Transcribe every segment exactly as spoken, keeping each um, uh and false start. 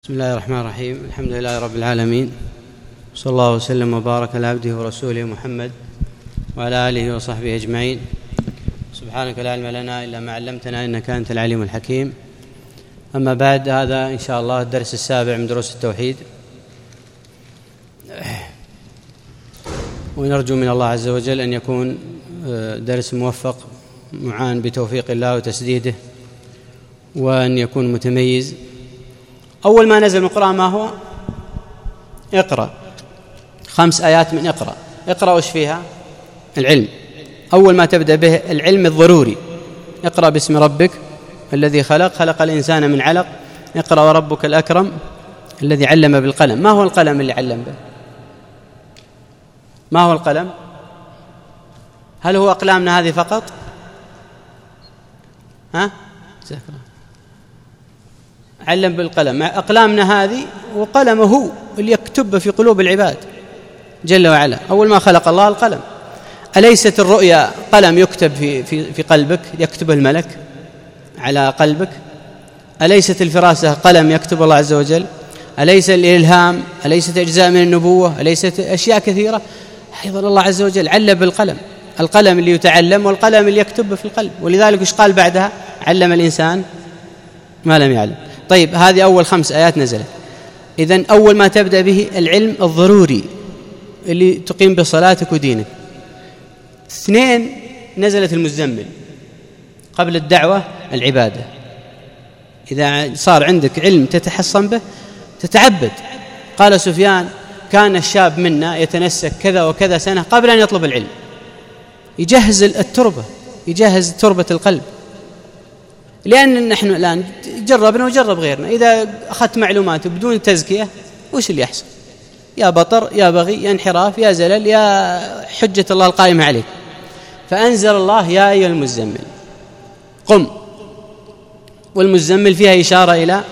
بسم الله الرحمن الرحيم. الحمد لله رب العالمين، صلى الله وسلم وبارك على عبده ورسوله محمد وعلى آله وصحبه أجمعين. سبحانك لا علم لنا إلا ما علمتنا إنك أنت العليم الحكيم. أما بعد، هذا إن شاء الله الدرس السابع من دروس التوحيد، ونرجو من الله عز وجل أن يكون درس موفق معان بتوفيق الله وتسديده، وأن يكون متميز. أول ما نزل من القرآن ما هو؟ اقرأ. خمس آيات من اقرأ. اقرأ وش فيها؟ العلم. أول ما تبدأ به العلم الضروري. اقرأ باسم ربك الذي خلق خلق الإنسان من علق. اقرأ وربك الأكرم الذي علم بالقلم. ما هو القلم اللي علم به؟ ما هو القلم؟ هل هو أقلامنا هذه فقط؟ ها؟ علم بالقلم. أقلامنا هذه وقلمه هو اللي يكتب في قلوب العباد جل وعلا. أول ما خلق الله القلم. أليست الرؤيا قلم يكتب في, في, في قلبك، يكتبه الملك على قلبك؟ أليست الفراسة قلم يكتب الله عز وجل؟ أليس الإلهام؟ أليست أجزاء من النبوة؟ أليست أشياء كثيرة؟ أيضا الله عز وجل علم بالقلم، القلم اللي يتعلم والقلم اللي يكتب في القلب. ولذلك وش قال بعدها؟ علم الإنسان ما لم يعلم. طيب، هذه أول خمس آيات نزلت. إذن أول ما تبدأ به العلم الضروري اللي تقيم بصلاتك ودينك. اثنين، نزلت المزمل. قبل الدعوة العبادة. إذا صار عندك علم تتحصن به تتعبد. قال سفيان: كان الشاب منا يتنسك كذا وكذا سنة قبل أن يطلب العلم، يجهز التربة، يجهز تربة القلب. لأن نحن الآن جربنا وجرب غيرنا، إذا أخذت معلومات بدون تزكية وش اللي يحصل؟ يا بطر، يا بغي، يا انحراف، يا زلل، يا حجة الله القائمة عليك. فأنزل الله: يا أيها المزمل قم. والمزمل فيها إشارة إلى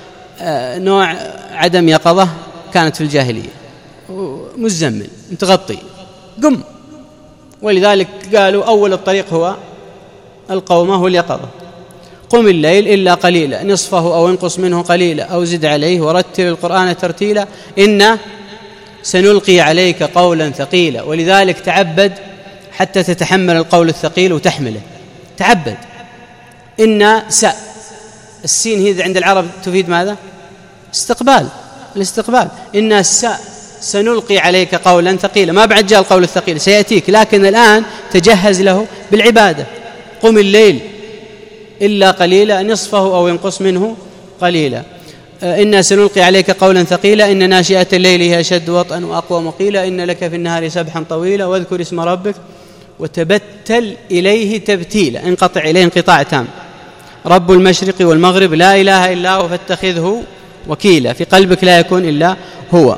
نوع عدم يقظة كانت في الجاهلية. مزمل متغطي، قم. ولذلك قالوا أول الطريق هو القومة واليقظة. قم الليل إلا قليلا نصفه أو انقص منه قليلا أو زد عليه ورتل القرآن ترتيلا إنا سنلقي عليك قولا ثقيلا. ولذلك تعبد حتى تتحمل القول الثقيل وتحمله. تعبد. إنا س السين هي عند العرب تفيد ماذا؟ استقبال، الاستقبال. إنا س سنلقي عليك قولا ثقيلا. ما بعد جاء القول الثقيل، سيأتيك، لكن الآن تجهز له بالعبادة. قم الليل إلا قليلا نصفه أو ينقص منه قليلا. إنا سنلقي عليك قولا ثقيلا إن ناشئة الليل هي أشد وطئا وأقوى مقيلا إن لك في النهار سبحا طويلا واذكر اسم ربك وتبتل إليه تبتيلا. انقطع إليه انقطاع تام. رب المشرق والمغرب لا إله إلا هو فاتخذه وكيلا. في قلبك لا يكون إلا هو،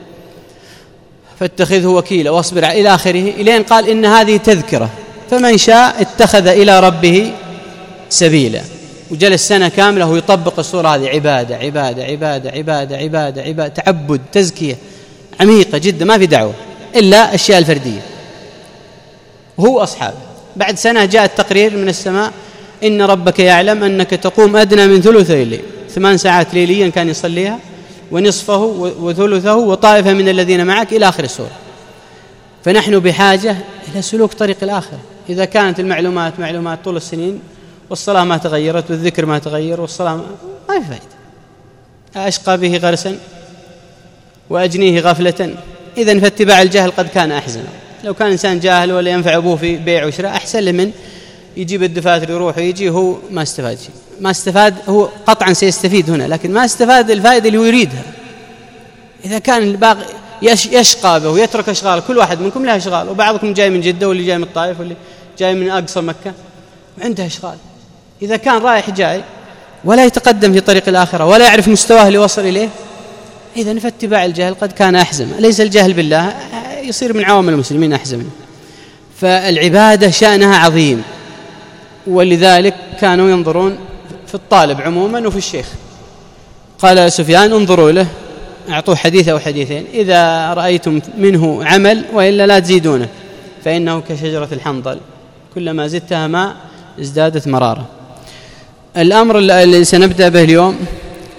فاتخذه وكيلا واصبر إلى آخره، إلين قال إن هذه تذكرة فمن شاء اتخذ إلى ربه سبيلا. وجلس سنة كاملة وهو يطبق الصورة هذه. عبادة عبادة عبادة عبادة عبادة عبادة، تعبد، تزكية عميقة جدا، ما في دعوة إلا أشياء الفردية. وهو أصحابه. بعد سنة جاء التقرير من السماء: إن ربك يعلم أنك تقوم أدنى من ثلثي الليل. ثمان ساعات ليليا كان يصليها، ونصفه وثلثه وطائفة من الذين معك، إلى آخر السورة. فنحن بحاجة إلى سلوك طريق الآخرة. إذا كانت المعلومات معلومات طول السنين والصلاة ما تغيرت والذكر ما تغير والصلاة ما في فائدة. أشقى به غرسا وأجنيه غفلة. إذن فاتباع الجهل قد كان أحزنا. لو كان إنسان جاهل ولا ينفع أبوه في بيع وشراء أحسن له من يجيب الدفاتر يروح ويجي هو ما استفاد شيء. ما استفاد، هو قطعا سيستفيد هنا لكن ما استفاد الفائدة اللي يريدها. إذا كان الباقي يشقى به ويترك أشغال، كل واحد منكم له أشغال، وبعضكم جاي من جدة واللي جاي من الطائف واللي جاي من أقصى مكة وعنده أشغال. إذا كان رايح جاي ولا يتقدم في طريق الآخرة ولا يعرف مستواه اللي وصل إليه، إذن فاتباع الجهل قد كان أحزم. ليس الجهل بالله يصير من عوام المسلمين أحزم. فالعبادة شأنها عظيم، ولذلك كانوا ينظرون في الطالب عموما وفي الشيخ. قال سفيان: انظروا له، أعطوه حديث أو حديثين، إذا رأيتم منه عمل وإلا لا تزيدونه، فإنه كشجرة الحنظل كلما زدتها ماء ازدادت مرارة. الأمر الذي سنبدأ به اليوم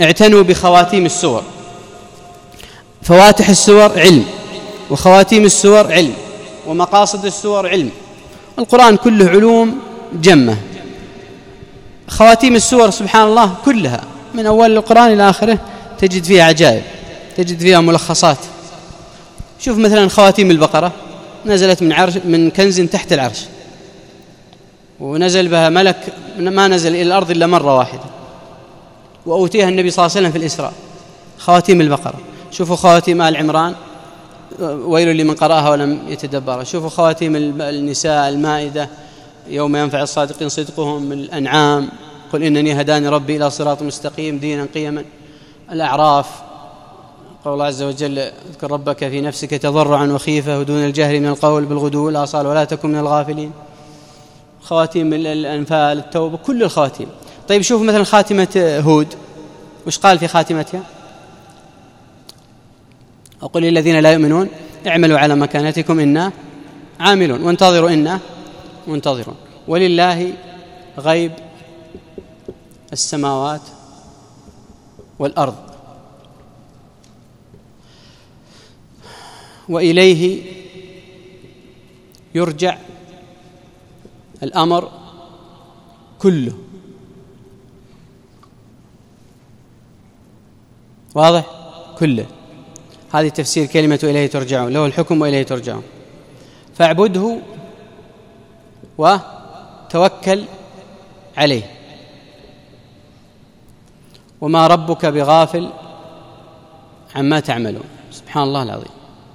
اعتنوا بخواتيم السور. فواتح السور علم، وخواتيم السور علم، ومقاصد السور علم. القرآن كله علوم جمة. خواتيم السور سبحان الله كلها من أول القرآن إلى آخره تجد فيها عجائب، تجد فيها ملخصات. شوف مثلا خواتيم البقرة نزلت من عرش من كنز تحت العرش، ونزل بها ملك ما نزل إلى الأرض إلا مرة واحدة، وأوتيها النبي صلى الله عليه وسلم في الإسراء. خواتيم البقرة. شوفوا خواتيم آل عمران ويل لمن قرأها ولم يتدبرها. شوفوا خواتيم النساء، المائدة يوم ينفع الصادقين صدقهم، الأنعام قل إنني هداني ربي إلى صراط مستقيم دينا قيما، الأعراف قال الله عز وجل اذكر ربك في نفسك تضرعا وخيفة ودون الجهر من القول بالغدو والآصال ولا تكن من الغافلين. خواتيم الأنفال، التوبة، كل الخواتيم. طيب شوفوا مثلا خاتمة هود وش قال في خاتمتها؟ أقول للذين لا يؤمنون اعملوا على مكانتكم إنا عاملون وانتظروا إنا منتظرون ولله غيب السماوات والأرض وإليه يرجع الأمر كله. واضح؟ كله. هذه تفسير كلمة إليه ترجعون، له الحكم وإليه ترجعون. فاعبده وتوكل عليه، وما ربك بغافل عما تعملون. سبحان الله العظيم.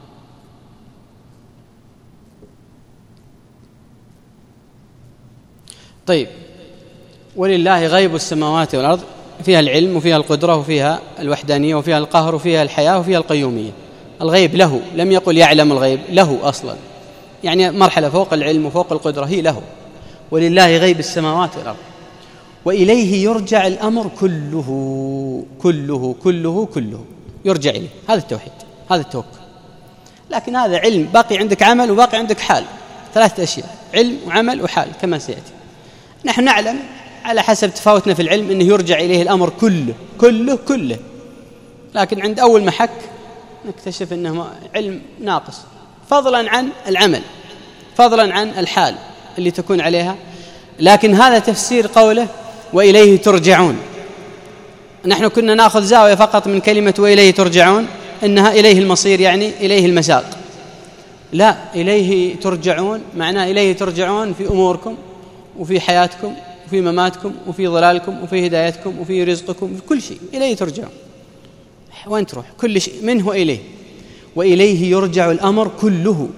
طيب، ولله غيب السماوات والأرض، فيها العلم وفيها القدرة وفيها الوحدانية وفيها القهر وفيها الحياة وفيها القيومية. الغيب له، لم يقل يعلم الغيب، له أصلا، يعني مرحلة فوق العلم وفوق القدرة، هي له. ولله غيب السماوات والأرض وإليه يرجع الأمر كله كله كله كله يرجع إليه. هذا التوحيد، هذا التوكل. لكن هذا علم، باقي عندك عمل وباقي عندك حال، ثلاثة أشياء: علم وعمل وحال كما سيأتي. نحن نعلم على حسب تفاوتنا في العلم أنه يرجع إليه الأمر كله كله كله، لكن عند أول محك نكتشف أنه علم ناقص، فضلا عن العمل، فضلا عن الحال اللي تكون عليها. لكن هذا تفسير قوله وإليه ترجعون. نحن كنا نأخذ زاوية فقط من كلمة وإليه ترجعون أنها إليه المصير، يعني إليه المساق. لا، إليه ترجعون معناه إليه ترجعون في أموركم وفي حياتكم وفي مماتكم وفي ضلالكم وفي هدايتكم وفي رزقكم، في كل شيء إليه ترجعون. وين تروح؟ كل شيء منه إليه. وإليه يرجع الأمر كله.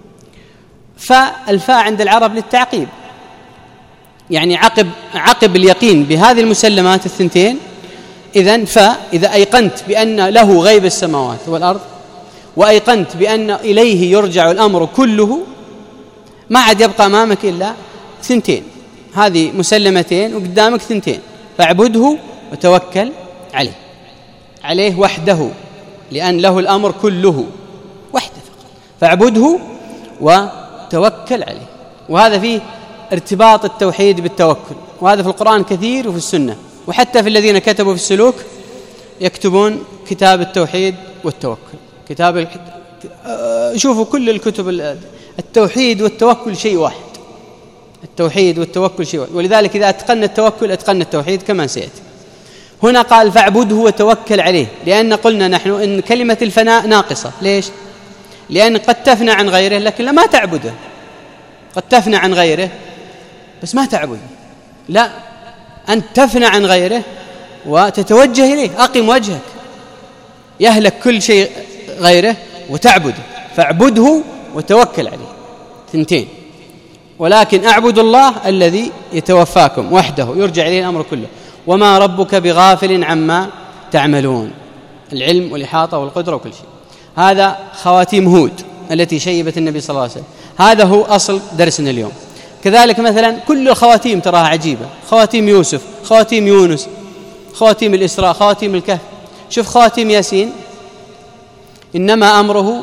فالفاء عند العرب للتعقيب، يعني عقب عقب اليقين بهذه المسلمات الثنتين. إذن فإذا أيقنت بأن له غيب السماوات والأرض وأيقنت بأن إليه يرجع الأمر كله، ما عاد يبقى أمامك إلا ثنتين، هذه مسلمتين وقدامك ثنتين: فاعبده وتوكل عليه. عليه وحده، لأن له الأمر كله وحده فقط. فاعبده وتوكل عليه. وهذا فيه ارتباط التوحيد بالتوكل، وهذا في القرآن كثير وفي السنة، وحتى في الذين كتبوا في السلوك يكتبون كتاب التوحيد والتوكل. كتاب شوفوا كل الكتب، التوحيد والتوكل شيء واحد، التوحيد والتوكل شيء واحد. ولذلك إذا أتقن التوكل أتقن التوحيد كما سيأتي. هنا قال فاعبده وتوكل عليه، لأن قلنا نحن إن كلمة الفناء ناقصة. ليش؟ لأن قد تفنى عن غيره لكن لا ما تعبده، قد تفنى عن غيره بس ما تعبده. لا، أنت تفنى عن غيره وتتوجه إليه. أقم وجهك، يهلك كل شيء غيره وتعبده. فاعبده وتوكل عليه، ثنتين. ولكن أعبد الله الذي يتوفاكم وحده، يرجع إليه الأمر كله. وما ربك بغافل عما تعملون، العلم والإحاطة والقدرة وكل شيء. هذا خواتيم هود التي شيبت النبي صلى الله عليه وسلم. هذا هو أصل درسنا اليوم. كذلك مثلا كل الخواتيم تراها عجيبة: خواتيم يوسف، خواتيم يونس، خواتيم الإسراء، خواتيم الكهف. شوف خواتيم ياسين: إنما أمره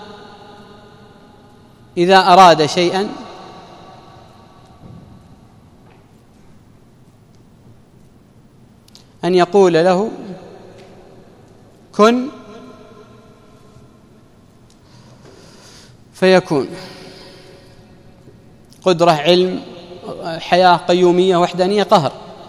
إذا أراد شيئا أن يقول له كن فيكون. قدرة، علم، حياة، قيومية، وحدانية، قهر.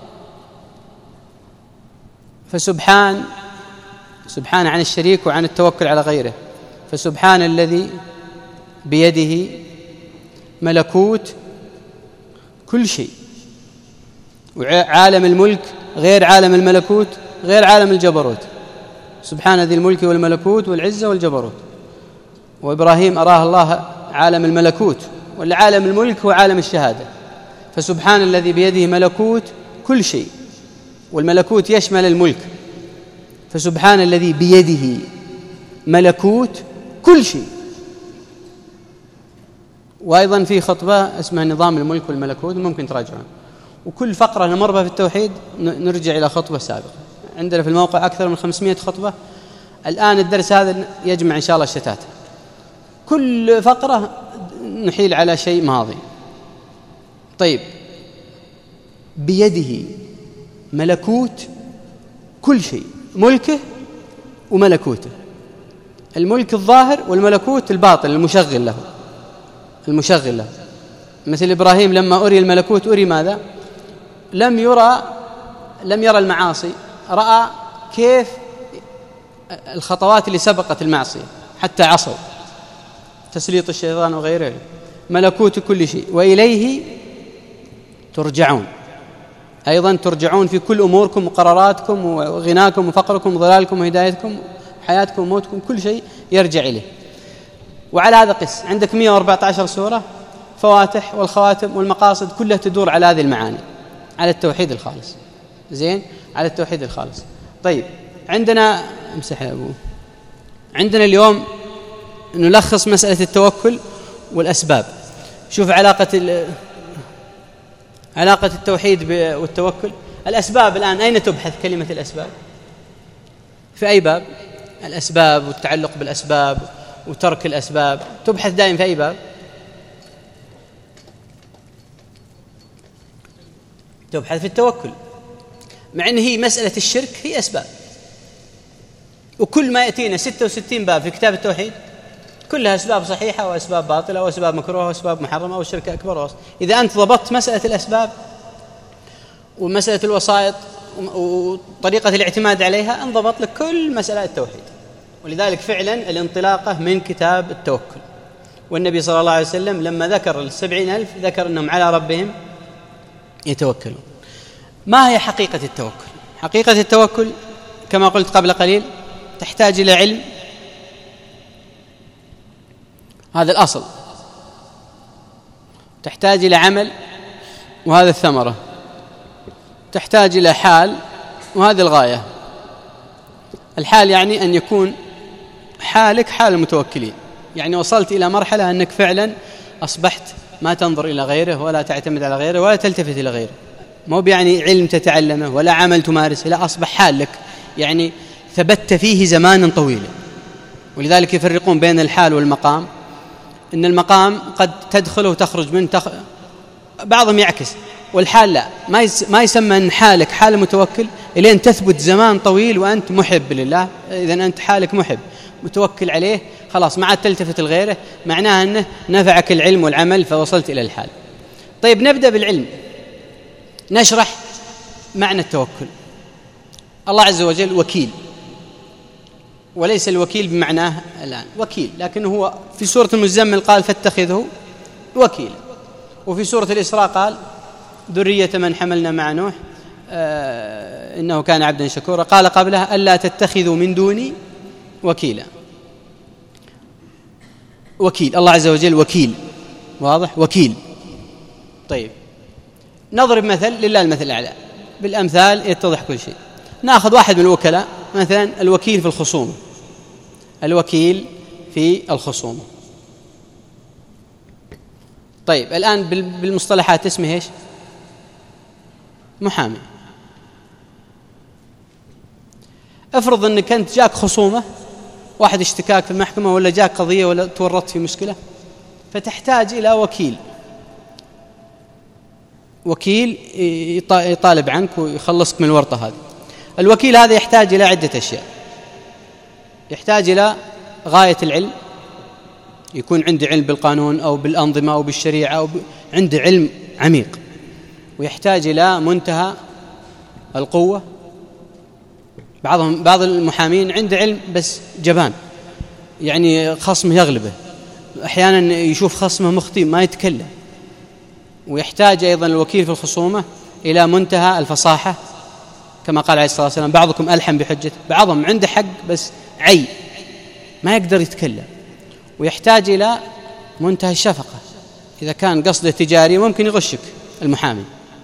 فسبحان سبحان عن الشريك وعن التوكل على غيره. فسبحان الذي بيده ملكوت كل شيء، وعالم الملك غير عالم الملكوت غير عالم الجبروت. سبحان ذي الملك والملكوت والعزة والجبروت. وإبراهيم أراه الله عالم الملكوت، والعالم الملك هو عالم الشهادة. فسبحان الذي بيده ملكوت كل شيء، والملكوت يشمل الملك. فسبحان الذي بيده ملكوت كل شيء. وأيضا في خطبة اسمها نظام الملك والملكوت، ممكن تراجعون. وكل فقرة نمر بها في التوحيد نرجع إلى خطبة سابقة. عندنا في الموقع أكثر من خمسمائة خطبة. الآن الدرس هذا يجمع إن شاء الله الشتات، كل فقرة نحيل على شيء ماضي. طيب، بيده ملكوت كل شيء، ملكه وملكوته. الملك الظاهر والملكوت الباطن المشغل له المشغل له مثل إبراهيم لما أري الملكوت أري ماذا؟ لم يرى لم يرى المعاصي، رأى كيف الخطوات اللي سبقت المعصية حتى عصوا، تسليط الشيطان وغيره. ملكوت كل شيء وإليه ترجعون. أيضا ترجعون في كل أموركم وقراراتكم وغناكم وفقركم وضلالكم وهدايتكم وحياتكم وموتكم، كل شيء يرجع إليه. وعلى هذا قس عندك مئة وأربعة عشر سورة، فواتح والخواتم والمقاصد كلها تدور على هذه المعاني، على التوحيد الخالص. زين، على التوحيد الخالص. طيب، عندنا امسح يا أبو عندنا اليوم نلخص مسألة التوكل والأسباب. شوف علاقة علاقة التوحيد والتوكل. الأسباب الآن أين تبحث كلمة الأسباب؟ في أي باب؟ الأسباب والتعلق بالأسباب وترك الأسباب تبحث دائما في أي باب؟ تبحث في التوكل، مع أن هي مسألة الشرك هي أسباب. وكل ما يأتينا ستة وستين باب في كتاب التوحيد كلها أسباب صحيحة وأسباب باطلة وأسباب مكروهة وأسباب محرمة والشرك أكبر وأصغر. إذا أنت ضبطت مسألة الأسباب ومسألة الوسائط وطريقة الاعتماد عليها، انضبط لك كل مسألة التوحيد. ولذلك فعلا الانطلاقة من كتاب التوكل. والنبي صلى الله عليه وسلم لما ذكر السبعين ألف ذكر أنهم على ربهم يتوكلون. ما هي حقيقة التوكل؟ حقيقة التوكل كما قلت قبل قليل تحتاج إلى علم، هذا الأصل. تحتاج إلى عمل، وهذا الثمرة. تحتاج إلى حال، وهذه الغاية. الحال يعني أن يكون حالك حال المتوكلين، يعني وصلت إلى مرحلة أنك فعلا أصبحت ما تنظر إلى غيره ولا تعتمد على غيره ولا تلتفت إلى غيره. مو يعني علم تتعلمه ولا عمل تمارسه، لا، أصبح حال لك، يعني ثبت فيه زمانا طويلا. ولذلك يفرقون بين الحال والمقام، إن المقام قد تدخل وتخرج من تخ... بعضهم يعكس، والحال لا، ما يس... ما يسمى أن حالك حال المتوكل إلين تثبت زمان طويل وأنت محب لله. إذا أنت حالك محب متوكل عليه، خلاص ما عاد تلتفت لغيره، معناها أنه نفعك العلم والعمل فوصلت إلى الحال. طيب، نبدأ بالعلم، نشرح معنى التوكل. الله عز وجل وكيل، وليس الوكيل بمعناه الآن وكيل، لكنه هو في سورة المزمل قال فاتخذه وكيلا، وفي سورة الإسراء قال ذرية من حملنا مع نوح آه إنه كان عبدا شكورا. قال قبلها ألا تتخذوا من دوني وكيلا. وكيل، الله عز وجل وكيل، واضح، وكيل. طيب، نضرب مثل، لله المثل الأعلى، بالأمثال يتضح كل شيء. نأخذ واحد من الوكلاء، مثلا الوكيل في الخصومة. الوكيل في الخصومة. طيب، الآن بالمصطلحات اسمه إيش؟ محامي. افرض أنك أنت جاك خصومة، واحد اشتكاك في المحكمة ولا جاك قضية ولا تورطت في مشكلة، فتحتاج إلى وكيل. وكيل يطالب عنك ويخلصك من الورطة هذه. الوكيل هذا يحتاج إلى عدة أشياء. يحتاج إلى غاية العلم، يكون عنده علم بالقانون أو بالأنظمة أو بالشريعة أو ب... عنده علم عميق، ويحتاج إلى منتهى القوة. بعضهم بعض المحامين عنده علم بس جبان، يعني خصمه يغلبه، أحيانا يشوف خصمه مخطئ ما يتكلم. ويحتاج أيضا الوكيل في الخصومة إلى منتهى الفصاحة، كما قال عليه الصلاة والسلام: بعضكم ألحن بحجته. بعضهم عنده حق بس عي ما يقدر يتكلم. ويحتاج إلى منتهى الشفقة، إذا كان قصده تجاري ممكن يغشك المحامي.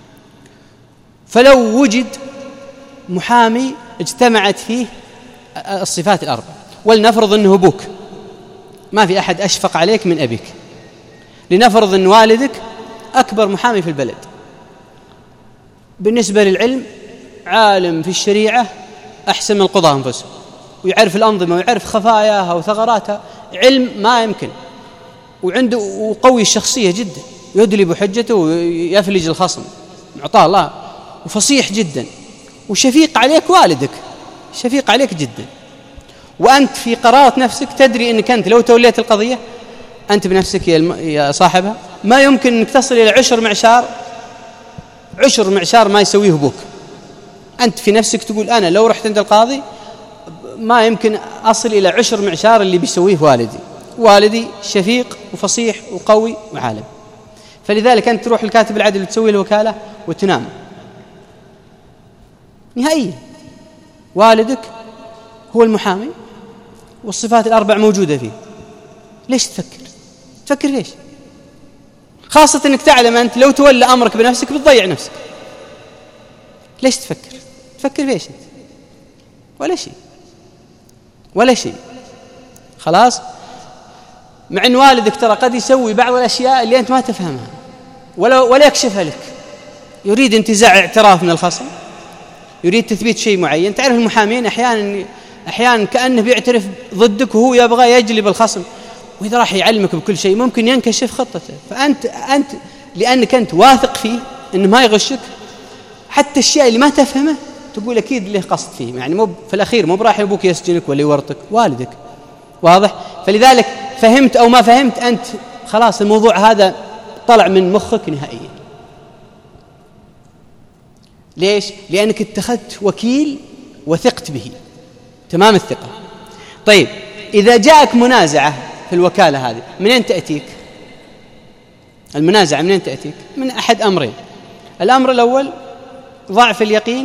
فلو وجد محامي اجتمعت فيه الصفات الأربع، ولنفرض أنه أبوك، ما في أحد أشفق عليك من أبيك، لنفرض أن والدك أكبر محامي في البلد، بالنسبة للعلم عالم في الشريعة أحسن من القضاة أنفسهم، ويعرف الأنظمة ويعرف خفاياها وثغراتها، علم ما يمكن، وعنده وقوي الشخصية جدا، يدلي بحجته ويفلج الخصم، معطاه الله، وفصيح جدا، وشفيق عليك والدك، شفيق عليك جدا. وأنت في قرارة نفسك تدري أنك أنت لو توليت القضية أنت بنفسك يا صاحبها ما يمكن أنك تصل إلى عشر معشار عشر معشار ما يسويه أبوك. أنت في نفسك تقول أنا لو رحت عند القاضي ما يمكن أصل إلى عشر معشار اللي بيسويه والدي. والدي شفيق وفصيح وقوي وعالم. فلذلك أنت تروح لكاتب العدل وتسوي الوكالة وتنام نهائيا. والدك هو المحامي والصفات الأربع موجودة فيه، ليش تفكر؟ تفكر ليش؟ خاصة أنك تعلم أنت لو تولى أمرك بنفسك بتضيع نفسك. ليش تفكر؟ تفكر ليش أنت؟ ولا شيء ولا شيء. خلاص، مع أن والدك ترى قد يسوي بعض الأشياء اللي أنت ما تفهمها ولا, ولا يكشفها لك، يريد انتزاع اعتراف من الخصم، يريد تثبيت شيء معين. تعرف المحامين أحيانا أحيانا كأنه بيعترف ضدك وهو يبغى يجلب الخصم، وإذا راح يعلمك بكل شيء ممكن ينكشف خطته. فأنت أنت لأنك أنت واثق فيه إنه ما يغشك، حتى الشيء اللي ما تفهمه تقول أكيد له قصد فيه، يعني مو في الأخير مو براح أبوك يسجنك ولا يورطك، والدك. واضح؟ فلذلك فهمت أو ما فهمت أنت خلاص الموضوع هذا طلع من مخك نهائيا. ليش؟ لأنك اتخذت وكيل وثقت به تمام الثقة. طيب، إذا جاءك منازعة في الوكالة هذه من أين تأتيك؟ المنازعة من أين تأتيك؟ من أحد أمرين. الأمر الأول ضعف اليقين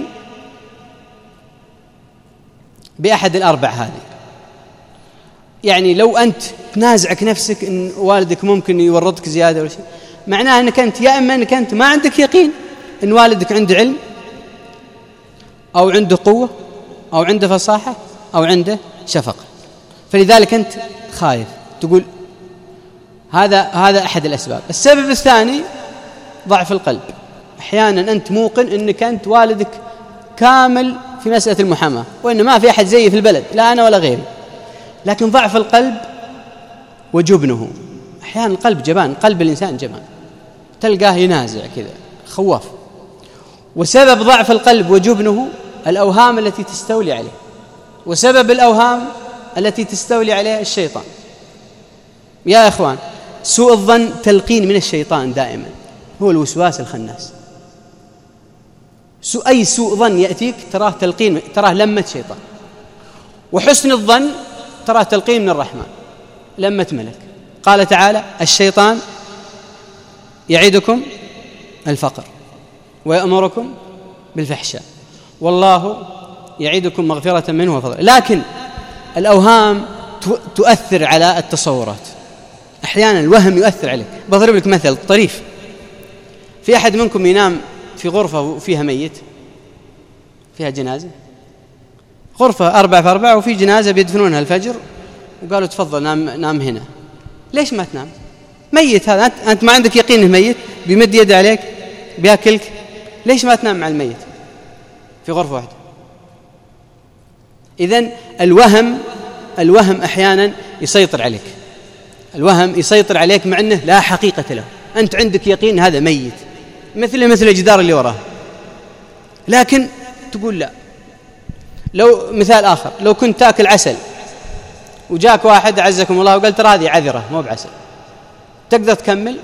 بأحد الأربع هذه. يعني لو أنت تنازعك نفسك إن والدك ممكن يورطك زيادة ولا شيء، معناه أنك أنت يا إما أنك أنت ما عندك يقين إن والدك عنده علم أو عنده قوة أو عنده فصاحة أو عنده شفقة، فلذلك أنت خايف تقول هذا هذا أحد الأسباب. السبب الثاني ضعف القلب. أحيانا أنت موقن أنك أنت والدك كامل في مسألة المحاماة وإن ما في أحد زيه في البلد، لا أنا ولا غيري، لكن ضعف القلب وجبنه. أحيانا القلب جبان، قلب الإنسان جبان، تلقاه ينازع كذا خواف. وسبب ضعف القلب وجبنه الأوهام التي تستولي عليه، وسبب الأوهام التي تستولي عليه الشيطان. يا إخوان، سوء الظن تلقين من الشيطان دائما، هو الوسواس الخناس. سوء أي سوء ظن يأتيك تراه تلقين، تراه لمة شيطان. وحسن الظن تراه تلقين من الرحمن، لمة ملك. قال تعالى: الشيطان يعدكم الفقر ويأمركم بالفحشاء والله يعدكم مغفرة منه وفضل. لكن الأوهام تؤثر على التصورات، أحيانا الوهم يؤثر عليك. بضرب لك مثل طريف: في أحد منكم ينام في غرفة فيها ميت، فيها جنازة، غرفة أربعة في أربعة وفي جنازة بيدفنونها الفجر، وقالوا تفضل نام, نام هنا. ليش ما تنام؟ ميت هذا، أنت ما عندك يقين إنه ميت، بيمد يد عليك بيأكلك، ليش ما تنام مع الميت في غرفة واحدة؟ إذن الوهم الوهم أحيانا يسيطر عليك، الوهم يسيطر عليك مع أنه لا حقيقة له. أنت عندك يقين هذا ميت، مثل مثل الجدار اللي وراه، لكن تقول لا. لو مثال آخر، لو كنت تأكل عسل وجاك واحد عزكم الله وقال ترى هذه عذرة مو بعسل، تقدر تكمل؟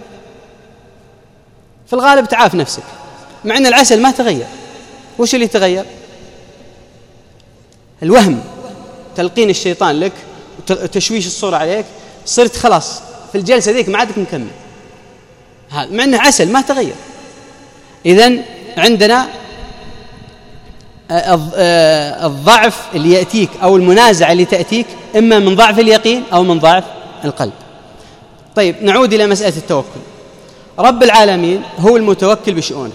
في الغالب تعاف نفسك، مع أن العسل ما تغير. وش اللي تغير؟ الوهم، تلقين الشيطان لك وتشويش الصورة عليك، صرت خلاص في الجلسة ذيك ما عادك مكمل، هذا مع أنه عسل ما تغير. إذن عندنا الضعف اللي يأتيك أو المنازعة اللي تأتيك إما من ضعف اليقين أو من ضعف القلب. طيب نعود إلى مسألة التوكل. رب العالمين هو المتوكل بشؤونك،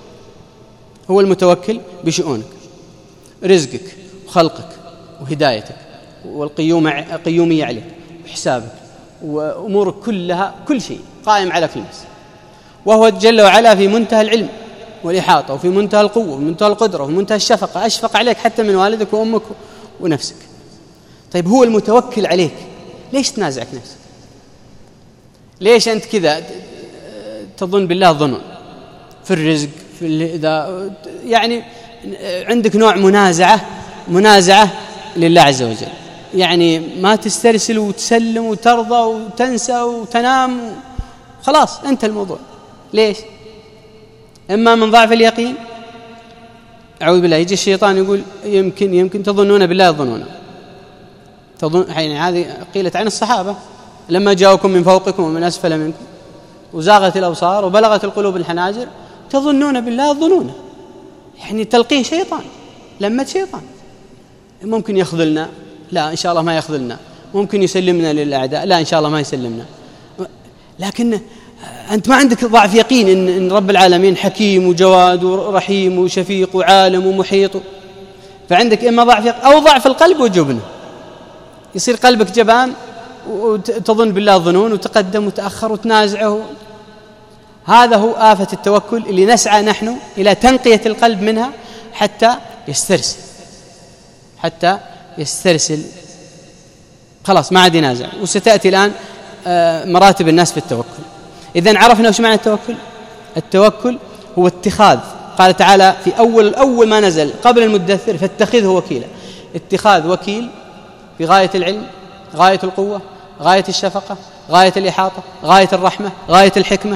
هو المتوكل بشؤونك، رزقك وخلقك وهدايتك والقيومية عليك وحسابك وأمورك كلها، كل شيء قائم على كل نفس، وهو جل وعلا في منتهى العلم والإحاطة وفي منتهى القوة وفي منتهى القدرة وفي منتهى الشفقة، أشفق عليك حتى من والدك وأمك ونفسك. طيب هو المتوكل عليك، ليش تنازعك نفسك؟ ليش أنت كذا تظن بالله ظنون في الرزق في إذا يعني عندك نوع منازعة منازعة لله عز وجل، يعني ما تسترسل وتسلم وترضى وتنسى وتنام خلاص انتهى الموضوع. ليش؟ إما من ضعف اليقين، أعوذ بالله، يجي الشيطان يقول يمكن يمكن تظنون بالله الظنون، تظن يعني هذه قيلت عن الصحابة لما جاءوكم من فوقكم ومن أسفل منكم وزاغت الأبصار وبلغت القلوب الحناجر تظنون بالله الظنون، يعني تلقين شيطان، لمة شيطان، ممكن يخذلنا، لا إن شاء الله ما يخذلنا، ممكن يسلمنا للأعداء، لا إن شاء الله ما يسلمنا. لكن أنت ما عندك ضعف يقين إن, إن رب العالمين حكيم وجواد ورحيم وشفيق وعالم ومحيط، فعندك إما ضعف يقين أو ضعف القلب وجبنه، يصير قلبك جبان وتظن بالله الظنون وتقدم وتأخر وتنازعه. هذا هو آفة التوكل اللي نسعى نحن إلى تنقية القلب منها حتى يسترسل، حتى يسترسل خلاص ما عاد ينازع. وستأتي الآن مراتب الناس في التوكل. إذن عرفنا وش معنى التوكل. التوكل هو اتخاذ، قال تعالى في أول أول ما نزل قبل المدثر فاتخذه وكيلا، اتخاذ وكيل في غاية العلم، غاية القوة، غاية الشفقة، غاية الإحاطة، غاية الرحمة، غاية الحكمة،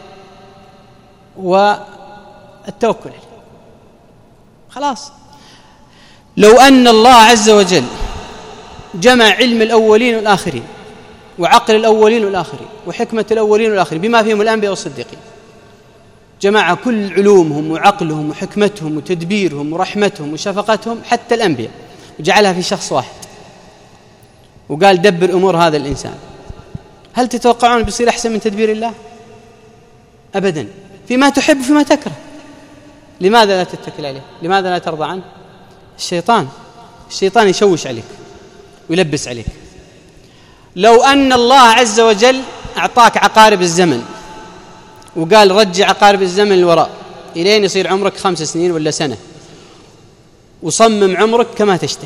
والتوكل خلاص. لو أن الله عز وجل جمع علم الأولين والآخرين وعقل الأولين والآخرين وحكمة الأولين والآخرين بما فيهم الأنبياء والصديقين، جمع كل علومهم وعقلهم وحكمتهم وتدبيرهم ورحمتهم وشفقتهم حتى الأنبياء وجعلها في شخص واحد وقال دبر أمور هذا الإنسان، هل تتوقعون بيصير أحسن من تدبير الله؟ أبدا. فيما تحب وفيما تكره. لماذا لا تتكل عليه؟ لماذا لا ترضى عنه؟ الشيطان الشيطان يشوش عليك ويلبس عليك. لو أن الله عز وجل أعطاك عقارب الزمن وقال رجع عقارب الزمن الوراء إلين يصير عمرك خمس سنين ولا سنة وصمم عمرك كما تشتهي،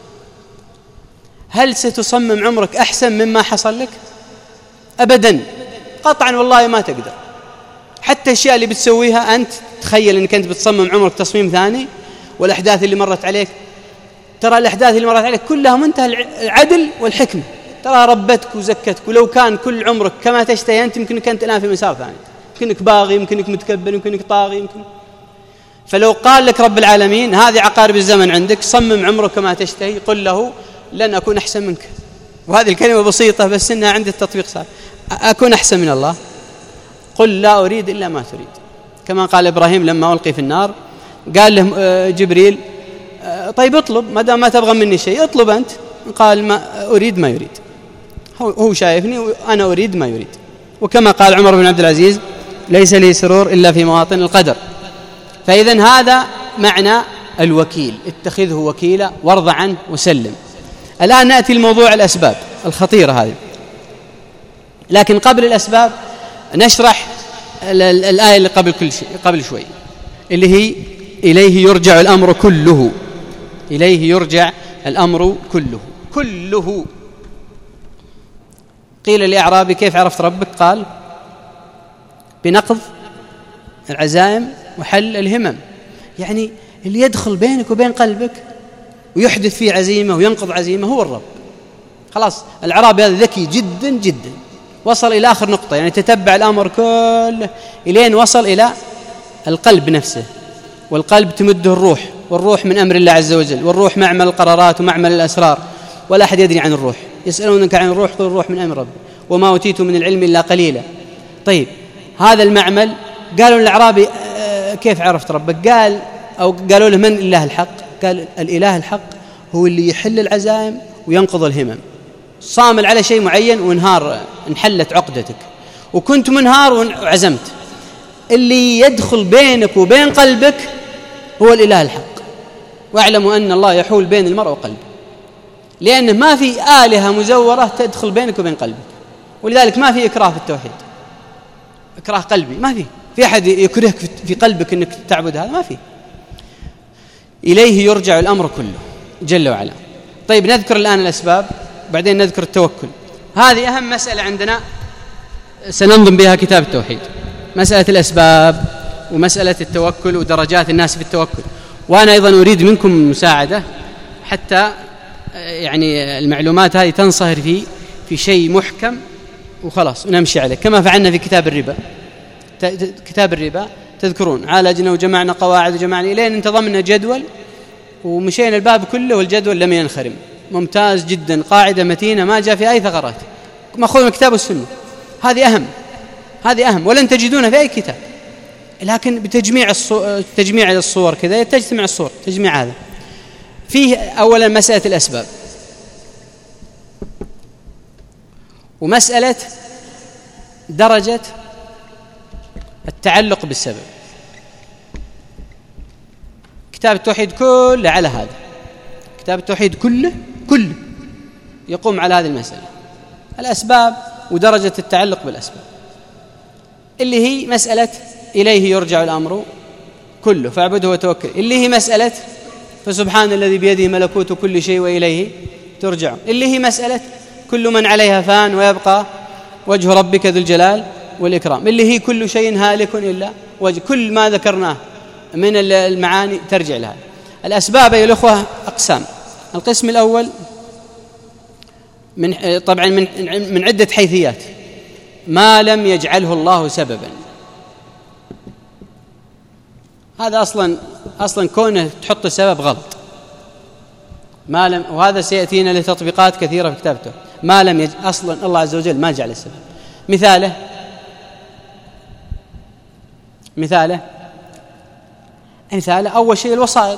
هل ستصمم عمرك أحسن مما حصل لك؟ أبدا قطعا والله ما تقدر. حتى الأشياء اللي بتسويها أنت، تخيل أنك أنت بتصمم عمرك تصميم ثاني، والأحداث اللي مرت عليك، ترى الأحداث اللي مرت عليك كلها منتهى العدل والحكمة، ترى ربتك وزكتك، ولو كان كل عمرك كما تشتهي أنت يمكنك أنت الآن في مسار ثاني، يمكنك باغي، يمكنك متكبر، يمكنك طاغي، يمكن. فلو قال لك رب العالمين هذه عقارب الزمن عندك، صمم عمرك كما تشتهي، قل له لن أكون أحسن منك. وهذه الكلمة بسيطة بس إنها عند التطبيق صار أكون أحسن من الله. قل لا أريد إلا ما تريد، كما قال إبراهيم لما ألقي في النار قال له جبريل طيب اطلب، ما دام ما تبغى مني شيء اطلب أنت. قال ما أريد ما يريد، هو شايفني وأنا أريد ما يريد. وكما قال عمر بن عبد العزيز ليس لي سرور إلا في مواطن القدر. فإذن هذا معنى الوكيل، اتخذه وكيلا وارض عنه وسلم. الآن نأتي الموضوع الأسباب الخطيرة هذه، لكن قبل الأسباب نشرح الآية اللي قبل كل شيء قبل شوي، اللي هي إليه يرجع الأمر كله. إليه يرجع الأمر كله كله. قيل لأعرابي كيف عرفت ربك؟ قال بنقض العزائم وحل الهمم. يعني اللي يدخل بينك وبين قلبك ويحدث فيه عزيمة وينقض عزيمة هو الرب. خلاص الأعرابي هذا ذكي جدا جدا، وصل إلى آخر نقطة، يعني تتبع الأمر كله إلين وصل إلى القلب نفسه، والقلب تمده الروح، والروح من أمر الله عز وجل، والروح معمل القرارات ومعمل الأسرار، ولا أحد يدري عن الروح. يسألونك عن الروح قل الروح من أمر ربي وما أوتيتم من العلم إلا قليلا. طيب هذا المعمل قالوا للأعرابي كيف عرفت ربك؟ قال أو قالوا له من الإله الحق؟ قال الإله الحق هو اللي يحل العزائم وينقض الهمم. صامل على شيء معين وانهار، انحلت عقدتك، وكنت منهار وعزمت. اللي يدخل بينك وبين قلبك هو الإله الحق. واعلموا أن الله يحول بين المرء وقلبه، لأنه ما في آلهة مزورة تدخل بينك وبين قلبك. ولذلك ما في إكراه في التوحيد، إكراه قلبي ما في في أحد يكرهك في قلبك أنك تعبد هذا، ما في. إليه يرجع الأمر كله جل وعلا. طيب نذكر الآن الأسباب، بعدين نذكر التوكل. هذه أهم مسألة عندنا سننظم بها كتاب التوحيد، مسألة الأسباب ومسألة التوكل ودرجات الناس في التوكل. وأنا أيضا أريد منكم مساعدة حتى يعني المعلومات هذه تنصهر في في شيء محكم وخلاص ونمشي عليه، كما فعلنا في كتاب الربا. كتاب الربا تذكرون عالجنا وجمعنا قواعد وجمعنا إلين انتظمنا جدول ومشينا الباب كله والجدول لم ينخرم. ممتاز جدا، قاعدة متينة ما جاء في أي ثغرات، مأخوذ من الكتاب والسنة. هذه أهم، هذه أهم، ولن تجدونها في أي كتاب، لكن بتجميع الصور، تجميع الصور كذا تجتمع الصور، تجميع هذا فيه. أولا مسألة الأسباب، ومسألة درجة التعلق بالسبب. كتاب التوحيد كله على هذا، كتاب التوحيد كله كله يقوم على هذه المسألة، الأسباب ودرجة التعلق بالأسباب، اللي هي مسألة إليه يرجع الأمر كله فاعبده وتوكل، اللي هي مسألة فسبحان الذي بيده ملكوت كل شيء وإليه ترجع، اللي هي مسألة كل من عليها فان ويبقى وجه ربك ذو الجلال والإكرام، اللي هي كل شيء هالك إلا وجه. كل ما ذكرناه من المعاني ترجع لها. الأسباب أيها الأخوة أقسام. القسم الأول من طبعا من من عدة حيثيات، ما لم يجعله الله سببا. هذا أصلا أصلا كونه تحط السبب غلط، ما لم، وهذا سيأتينا لتطبيقات كثيرة في كتابته. ما لم يج... أصلا الله عز وجل ما جعل السبب. مثاله مثاله مثاله أول شيء الوسائط،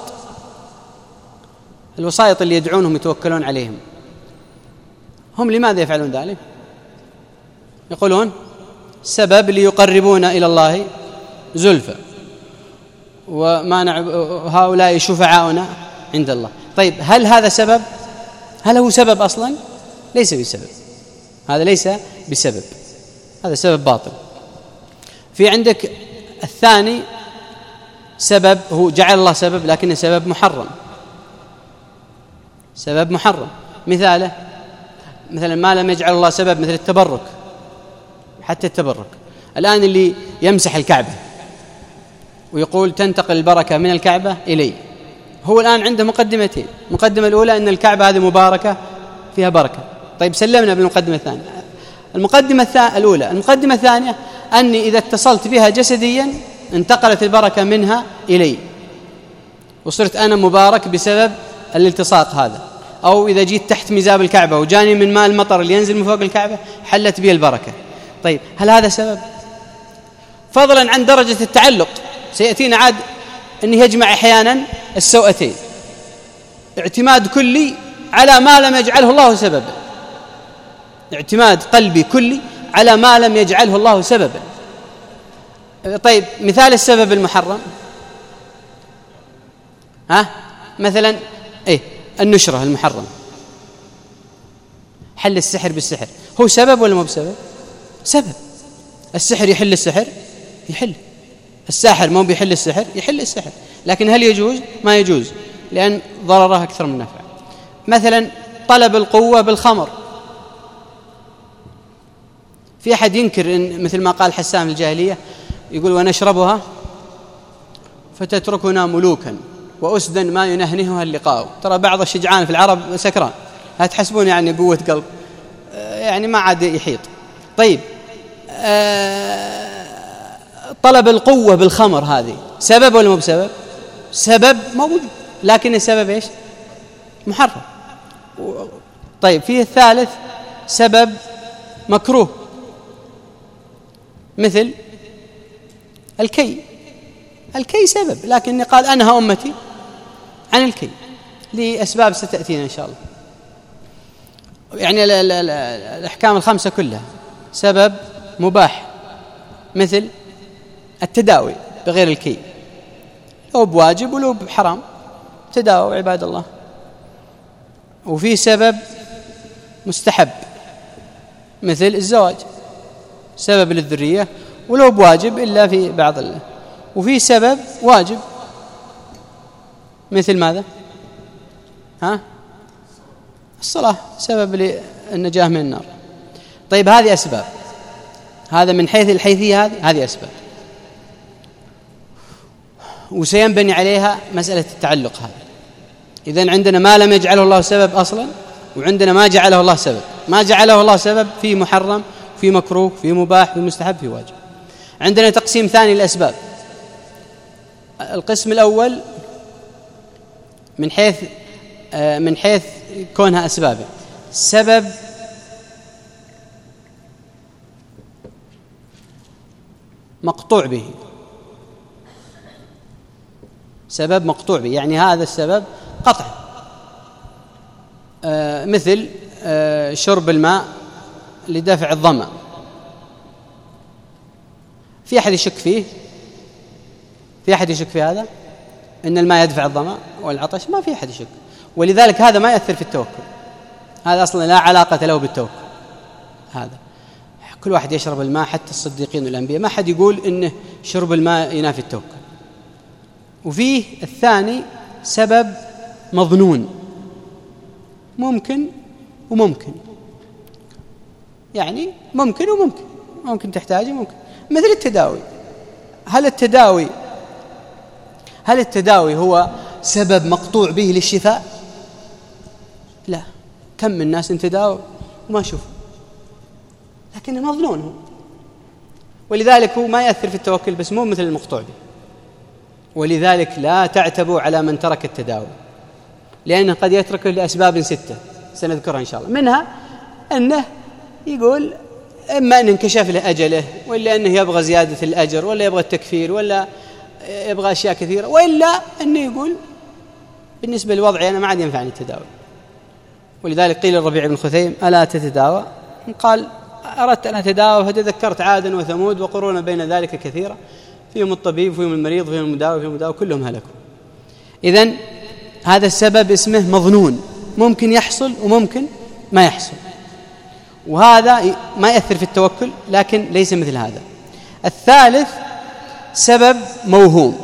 الوسائط اللي يدعونهم يتوكلون عليهم، هم لماذا يفعلون ذلك؟ يقولون سبب ليقربونا إلى الله زلفى، وما نعب... هؤلاء شفعاؤنا عند الله. طيب هل هذا سبب؟ هل هو سبب أصلا؟ ليس بسبب، هذا ليس بسبب، هذا سبب باطل. في عندك الثاني سبب هو جعل الله سبب لكنه سبب محرم، سبب محرم. مثاله مثلا ما لم يجعل الله سبب، مثل التبرك. حتى التبرك الآن اللي يمسح الكعبة ويقول تنتقل البركة من الكعبة إلي، هو الآن عنده مقدمتين. المقدمة الأولى أن الكعبة هذه مباركة فيها بركة، طيب سلمنا بالمقدمة الثانية. المقدمة الأولى، المقدمة الثانية أني إذا اتصلت بها جسديا انتقلت البركة منها إلي وصرت أنا مبارك بسبب الالتصاق هذا. أو إذا جيت تحت مزاب الكعبة وجاني من ماء المطر اللي ينزل من فوق الكعبة حلت به البركة. طيب هل هذا سبب؟ فضلا عن درجة التعلق، سيأتينا عاد أنه يجمع أحيانا السوءتين، اعتماد كلي على ما لم يجعله الله سببا، اعتماد قلبي كلي على ما لم يجعله الله سببا. طيب مثال السبب المحرم، ها مثلا ايه النشرة المحرم، حل السحر بالسحر، هو سبب ولا مو بسبب؟ سبب. السحر يحل السحر، يحل. الساحر مو بيحل السحر، يحل السحر. لكن هل يجوز؟ ما يجوز، لأن ضرره أكثر من نفعه. مثلا طلب القوة بالخمر، في أحد ينكر إن مثل ما قال حسان الجاهلية، يقول ونشربها فتتركنا ملوكا وأسدا ما ينهنهها اللقاء. ترى بعض الشجعان في العرب سكران لا تحسبون يعني قوة قلب، يعني ما عاد يحيط. طيب طلب القوة بالخمر هذه سبب ولا مو بسبب؟ سبب موجود، لكن السبب إيش؟ محرم. طيب فيه الثالث سبب مكروه مثل الكي. الكي سبب، لكن قال أنهى أمتي عن الكي لأسباب ستأتينا إن شاء الله. يعني الأحكام الخمسة كلها سبب مباح مثل التداوي بغير الكي، لو بواجب ولو بحرام تداووا عباد الله. وفي سبب مستحب مثل الزواج، سبب للذرية ولو بواجب إلا في بعض الله. وفي سبب واجب مثل ماذا؟ ها؟ الصلاة سبب للنجاة من النار. طيب هذه أسباب، هذا من حيث الحيثية، هذه هذه أسباب، وسينبني عليها مسألة التعلق هذا. إذن عندنا ما لم يجعله الله سبب أصلا، وعندنا ما جعله الله سبب. ما جعله الله سبب في محرم، في مكروه، في مباح، في مستحب، في واجب. عندنا تقسيم ثاني للأسباب. القسم الأول من حيث من حيث كونها أسباب، سبب مقطوع به، سبب مقطوع به يعني هذا السبب قطع، آه مثل آه شرب الماء لدفع الظمأ. في أحد يشك فيه؟ في أحد يشك في هذا إن الماء يدفع الظمأ والعطش؟ ما في أحد يشك. ولذلك هذا ما يأثر في التوكل، هذا أصلا لا علاقة له بالتوكل. هذا كل واحد يشرب الماء، حتى الصديقين والأنبياء، ما حد يقول إنه شرب الماء ينافي التوكل. وفيه الثاني سبب مظنون، ممكن وممكن، يعني ممكن وممكن، ممكن تحتاج ممكن، مثل التداوي. هل التداوي هل التداوي هو سبب مقطوع به للشفاء؟ لا، كم من ناس تداووا وما شوفوا، لكنه مظنون هو، ولذلك هو ما يأثر في التوكل، بس مو مثل المقطوع به. ولذلك لا تعتبوا على من ترك التداوي، لأنه قد يتركه لأسباب ستة سنذكرها إن شاء الله. منها أنه يقول إما أن انكشف له أجله، ولا أنه يبغى زيادة الأجر، ولا يبغى التكفير، ولا يبغى أشياء كثيرة، وإلا أنه يقول بالنسبة لوضعي أنا ما عاد ينفعني التداوي. ولذلك قيل الربيع بن خثيم: ألا تتداوى؟ قال: أردت أن أتداوى فتذكرت عادا وثمود وقرونا بين ذلك كثيرة، فيهم الطبيب فيهم المريض فيهم المداوي فيهم المداوي كلهم هلكوا. إذن هذا السبب اسمه مظنون، ممكن يحصل وممكن ما يحصل، وهذا ما يأثر في التوكل، لكن ليس مثل هذا. الثالث سبب موهوم،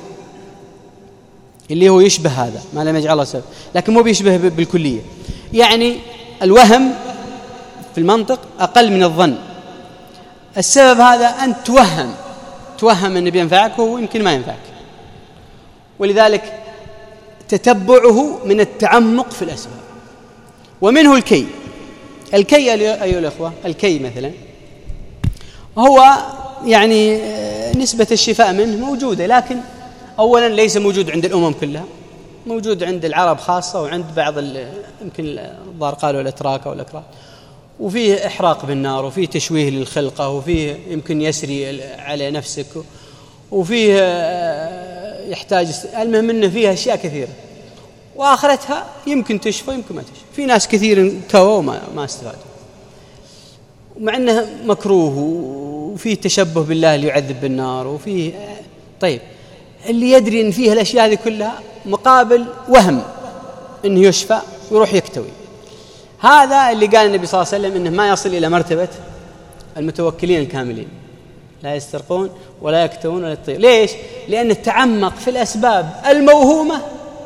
اللي هو يشبه هذا ما لم يجعله سبب، لكن مو بيشبه بالكلية. يعني الوهم في المنطق أقل من الظن. السبب هذا أن توهم توهم أنه بينفعك وهو يمكن ما ينفعك، ولذلك تتبعه من التعمق في الأسباب. ومنه الكي. الكي أيها الأخوة، الكي مثلا هو يعني نسبة الشفاء منه موجودة، لكن أولا ليس موجود عند الأمم كلها، موجود عند العرب خاصة، وعند بعض يمكن الظاهر قالوا الأتراك أو الأكراد. وفيه إحراق بالنار، وفيه تشويه للخلقة، وفيه يمكن يسري على نفسك، وفيه يحتاج، المهم أنه فيها أشياء كثيرة، وآخرتها يمكن تشفى يمكن ما تشفى. في ناس كثير كووا وما ما استفادوا، مع أنه مكروه، وفيه تشبه بالله اللي يعذب بالنار، وفيه طيب اللي يدري أن فيها الأشياء هذه كلها مقابل وهم أنه يشفى ويروح يكتوي. هذا اللي قال النبي صلى الله عليه وسلم إنه ما يصل إلى مرتبة المتوكلين الكاملين، لا يسترقون ولا يكتوون ولا يطير. ليش؟ لأنه تعمق في الأسباب الموهومة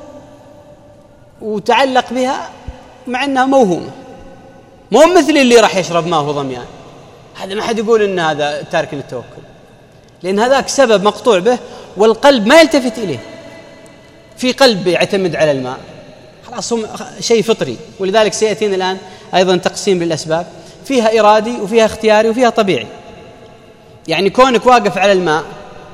وتعلق بها مع أنها موهومة، مو مثل اللي راح يشرب ماء وهو ضميان. هذا ما حد يقول إن هذا تارك للتوكل، لأن هذاك سبب مقطوع به والقلب ما يلتفت إليه. في قلب يعتمد على الماء، خلاص هم شيء فطري. ولذلك سيأتينا الآن أيضا تقسيم بالأسباب، فيها إرادي وفيها اختياري وفيها طبيعي. يعني كونك واقف على الماء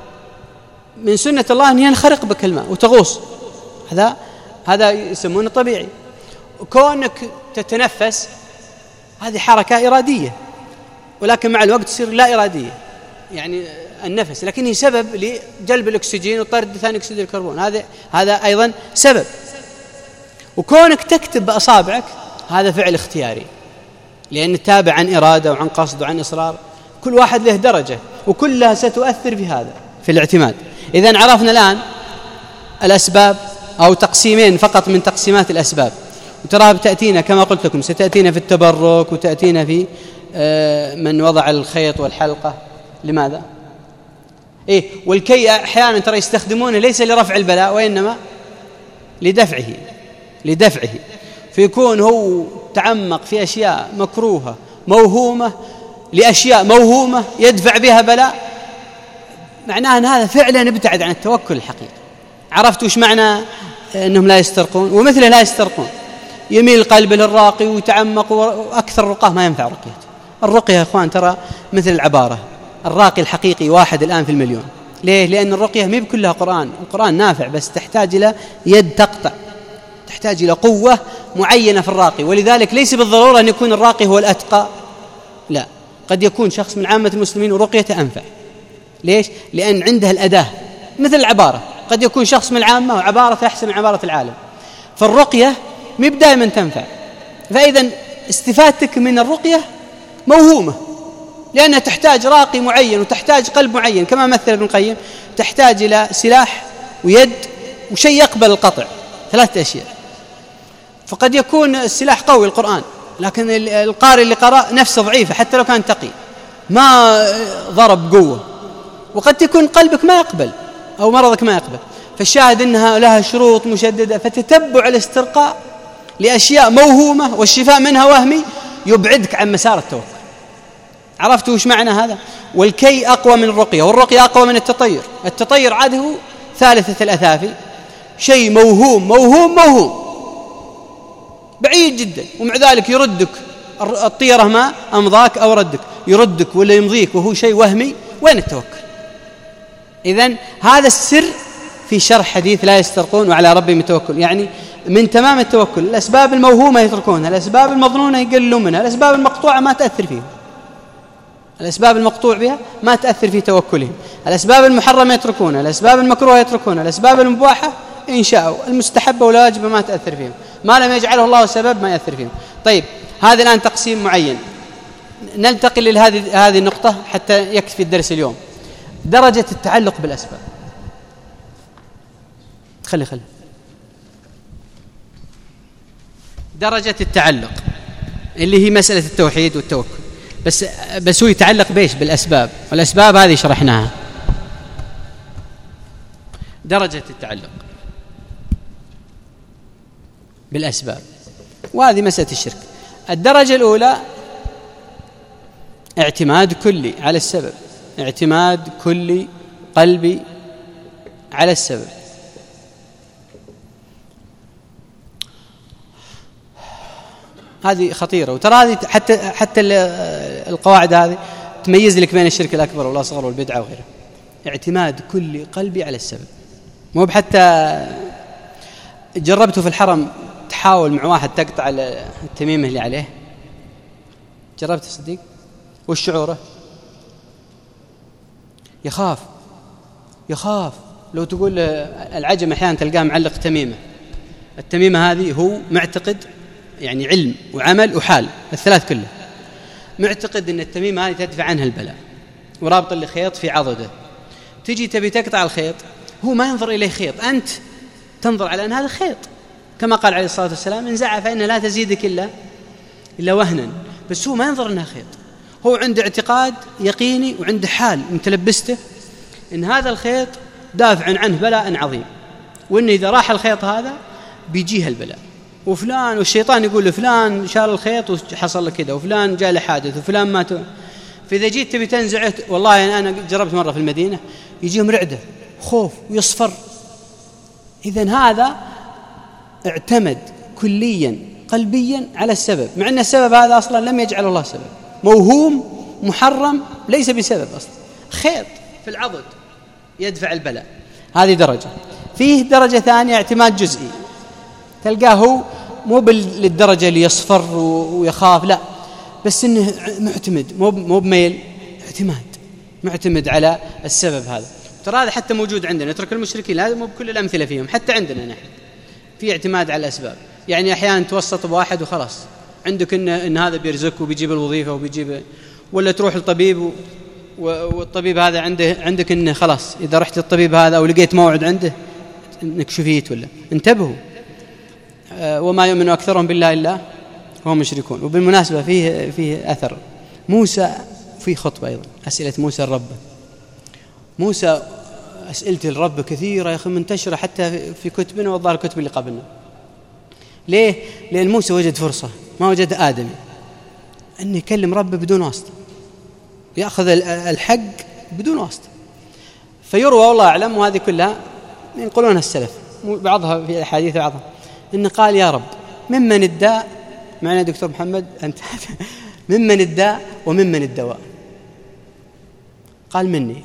من سنة الله أن ينخرق بك الماء وتغوص، هذا هذا يسمونه طبيعي. كونك تتنفس هذه حركة إرادية، ولكن مع الوقت تصير لا إرادية، يعني النفس، لكن هي سبب لجلب الأكسجين وطرد ثاني أكسيد الكربون، هذا هذا أيضا سبب. وكونك تكتب بأصابعك هذا فعل اختياري، لأن تابع عن إرادة وعن قصد وعن إصرار، كل واحد له درجة وكلها ستؤثر في هذا في الاعتماد. إذن عرفنا الآن الأسباب أو تقسيمين فقط من تقسيمات الأسباب، وتراها تأتينا كما قلت لكم، ستأتينا في التبرك وتأتينا في من وضع الخيط والحلقة. لماذا؟ إيه والكي أحيانا ترى يستخدمونه ليس لرفع البلاء وإنما لدفعه لدفعه فيكون هو تعمق في أشياء مكروهة موهومة لأشياء موهومة يدفع بها بلاء، معناه أن هذا فعلا ابتعد عن التوكل الحقيقي. عرفت وش معنى أنهم لا يسترقون؟ ومثله لا يسترقون، يميل القلب للراقي ويتعمق، وأكثر الرقاه ما ينفع رقيته. الرقية يا إخوان ترى مثل العبارة، الراقي الحقيقي واحد الآن في المليون. ليه؟ لأن الرقية ما بكلها قرآن، القرآن نافع بس تحتاج إلى يد تقطع، تحتاج إلى قوة معينة في الراقي. ولذلك ليس بالضرورة أن يكون الراقي هو الأتقى، لا، قد يكون شخص من عامة المسلمين ورقيته أنفع. ليش؟ لأن عنده الأداة، مثل العبارة، قد يكون شخص من العامة وعبارته أحسن من عبارة العالم. فالرقية مي دائما تنفع، فإذا استفادتك من الرقية موهومة، لأنها تحتاج راقي معين وتحتاج قلب معين، كما مثل ابن القيم، تحتاج إلى سلاح ويد وشيء يقبل القطع، ثلاثة أشياء. فقد يكون السلاح قوي القرآن، لكن القارئ اللي قرأ نفسه ضعيفة حتى لو كان تقي ما ضرب قوة، وقد تكون قلبك ما يقبل أو مرضك ما يقبل. فالشاهد أنها لها شروط مشددة، فتتبع الاسترقاء لأشياء موهومة والشفاء منها وهمي يبعدك عن مسار التوكل. عرفتوا وش معنى هذا؟ والكي أقوى من الرقية، والرقية أقوى من التطير. التطير عاده ثالثة الأثافي، شيء موهوم موهوم موهوم بعيد جدا، ومع ذلك يردك الطيرة ما أمضاك أو ردك، يردك ولا يمضيك وهو شيء وهمي. وين التوكل؟ إذن هذا السر في شرح حديث لا يسترقون وعلى ربهم يتوكل. يعني من تمام التوكل الأسباب الموهومة يتركونها، الأسباب المظنونة يقللون منها، الأسباب المقطوعة ما تأثر فيهم، الأسباب المقطوع بها ما تأثر في توكلهم، الأسباب المحرمة يتركونها، الأسباب المكروهة يتركونها، الأسباب المباحة إن شاءوا، المستحبة والواجبة ما تأثر فيهم، ما لم يجعله الله سبب ما يأثر فيهم. طيب هذا الآن تقسيم معين، نلتقي لهذه هذه النقطة حتى يكفي الدرس اليوم. درجة التعلق بالأسباب، خلي خلي درجة التعلق اللي هي مسألة التوحيد والتوكل، بس بس هو يتعلق بيش؟ بالأسباب، والأسباب هذه شرحناها. درجة التعلق بالأسباب، وهذه مسألة الشرك. الدرجة الأولى اعتماد كلي على السبب، اعتماد كلي قلبي على السبب. هذه خطيرة، وترى هذه حتى حتى القواعد هذه تميز لك بين الشرك الأكبر والأصغر والبدعة وغيره. اعتماد كلي قلبي على السبب، مو بحتى جربته في الحرم، تحاول مع واحد تقطع التميمة اللي عليه، جربت صديق؟ وش شعوره؟ يخاف يخاف لو تقول العجم أحيانا تلقاه معلق تميمة، التميمة هذه هو معتقد، يعني علم وعمل وحال الثلاث كله، معتقد أن التميمة هذه تدفع عنها البلاء، ورابط اللي خيط في عضده، تجي تبي تقطع الخيط، هو ما ينظر إليه خيط، أنت تنظر على أن هذا خيط، كما قال عليه الصلاة والسلام إن زعف فإن لا تزيدك إلا إلا وهنا، بس هو ما ينظر أنها خيط، هو عنده اعتقاد يقيني وعنده حال متلبسته إن هذا الخيط دافع عنه بلاء عظيم، وإن إذا راح الخيط هذا بيجيها البلاء، وفلان والشيطان يقول له فلان شال الخيط وحصل له كذا، وفلان جاء له حادث، وفلان مات. فإذا جيت تبي تنزعه، والله أنا جربت مرة في المدينة يجيهم رعدة خوف ويصفر. إذن هذا اعتمد كليا قلبيا على السبب، مع أن السبب هذا أصلا لم يجعل الله سبب، موهوم محرم ليس بسبب أصلا، خيط في العضد يدفع البلاء. هذه درجة. فيه درجة ثانية اعتماد جزئي، تلقاه هو مو بالدرجة اللي يصفر ويخاف، لا، بس إنه معتمد، مو مو بميل، اعتماد، معتمد على السبب هذا. ترى هذا حتى موجود عندنا، اترك المشركين، هذا مو بكل الأمثلة فيهم، حتى عندنا نحن في اعتماد على الأسباب. يعني أحيانا توسط بواحد وخلاص عندك إن, إن هذا بيرزقك وبيجيب الوظيفة وبيجيب، ولا تروح للطبيب والطبيب هذا عنده عندك إنه خلاص إذا رحت للطبيب هذا أو لقيت موعد عنده إنك شفيت. ولا انتبهوا، أه وما يؤمن أكثرهم بالله إلا هم مشركون. وبالمناسبة فيه فيه أثر موسى في خطبة أيضا، أسئلة موسى الرب. موسى أسئلة الرب كثيرة يا أخي، منتشرة حتى في كتبنا والظاهر الكتب اللي قبلنا. ليه؟ لأن موسى وجد فرصة ما وجد آدم أن يكلم رب بدون واسطة، يأخذ الحق بدون واسطة. فيروى والله أعلم، وهذه كلها ينقلونها السلف، بعضها في الحديث بعضها، إن قال يا رب ممن الداء، معنا دكتور محمد أنت ممن الداء وممن الدواء؟ قال مني،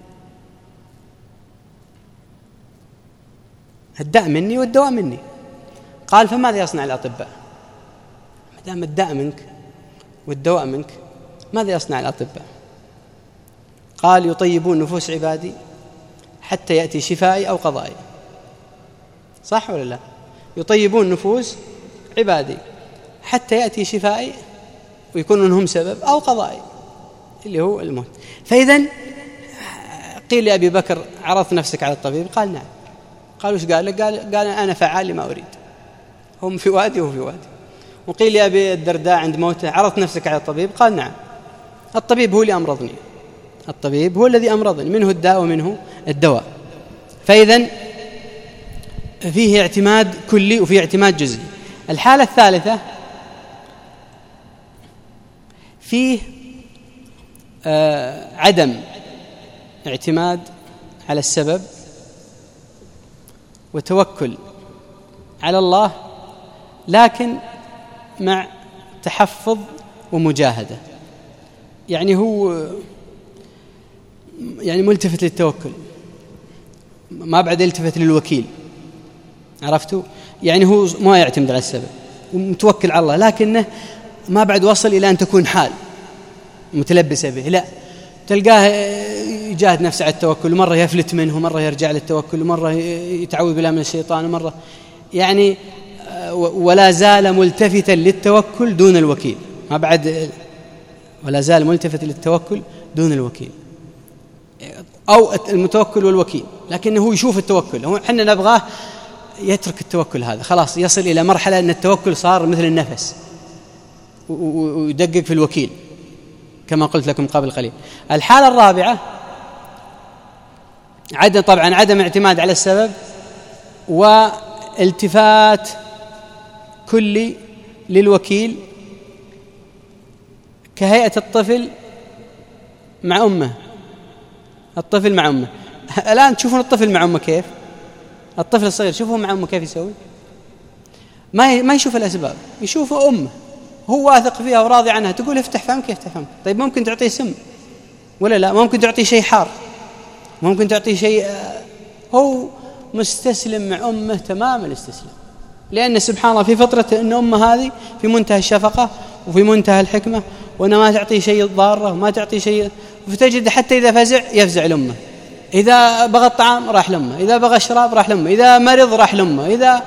الداء مني والدواء مني. قال فماذا يصنع الأطباء؟ ما دام الداء منك والدواء منك ماذا يصنع الأطباء؟ قال يطيبون نفوس عبادي حتى يأتي شفائي أو قضائي. صح ولا لا؟ يطيبون نفوس عبادي حتى يأتي شفائي ويكونون هم سبب أو قضائي اللي هو الموت. فإذن قيل لأبي بكر عرضت نفسك على الطبيب؟ قال نعم. قال وش قال لك؟ قال, قال أنا فعال لما أريد، هم في وادي وهو في وادي. وقيل لأبي الدرداء عند موته عرضت نفسك على الطبيب؟ قال نعم. الطبيب هو اللي أمرضني، الطبيب هو الذي أمرضني، منه الداء ومنه الدواء. فإذن فيه اعتماد كلي وفيه اعتماد جزئي. الحالة الثالثة فيه آه عدم اعتماد على السبب وتوكل على الله، لكن مع تحفظ ومجاهدة. يعني هو يعني ملتفت للتوكل، ما بعد يلتفت للوكيل، عرفتوا؟ يعني هو ما يعتمد على السبب ومتوكل على الله، لكنه ما بعد وصل إلى أن تكون حال متلبسة به، لا، تلقاه يجاهد نفسه على التوكل، مرة يفلت منه، مرة يرجع للتوكل، مرة يتعوذ بالله من الشيطان، مرة يعني ولا زال ملتفتا للتوكل دون الوكيل، ما بعد ولا زال ملتفت للتوكل دون الوكيل، أو المتوكل والوكيل، لكنه هو يشوف التوكل. هو حنا نبغاه يترك التوكل هذا، خلاص يصل إلى مرحلة أن التوكل صار مثل النفس ويدقق في الوكيل كما قلت لكم قبل قليل. الحالة الرابعة عدم طبعا عدم اعتماد على السبب والتفات كلي للوكيل، كهيئة الطفل مع أمه. الطفل مع أمه الآن تشوفون الطفل مع أمه كيف، الطفل الصغير شوفوا مع أمه كيف يسوي، ما ما يشوف الأسباب، يشوف أمه هو واثق فيها وراضي عنها، تقول افتح فمك يفتح فمك. طيب ممكن تعطيه سم ولا لا؟ ممكن تعطيه شيء حار، ممكن تعطيه شيء، هو مستسلم مع أمه تمام الاستسلام، لأن سبحان الله في فطرة أن أمه هذه في منتهى الشفقة وفي منتهى الحكمة، وأنها ما تعطيه شيء ضارة وما تعطيه شيء، فتجد حتى إذا فزع يفزع لأمه، إذا بغى الطعام راح لأمه، إذا بغى الشراب راح لأمه، إذا مرض راح لأمه، إذا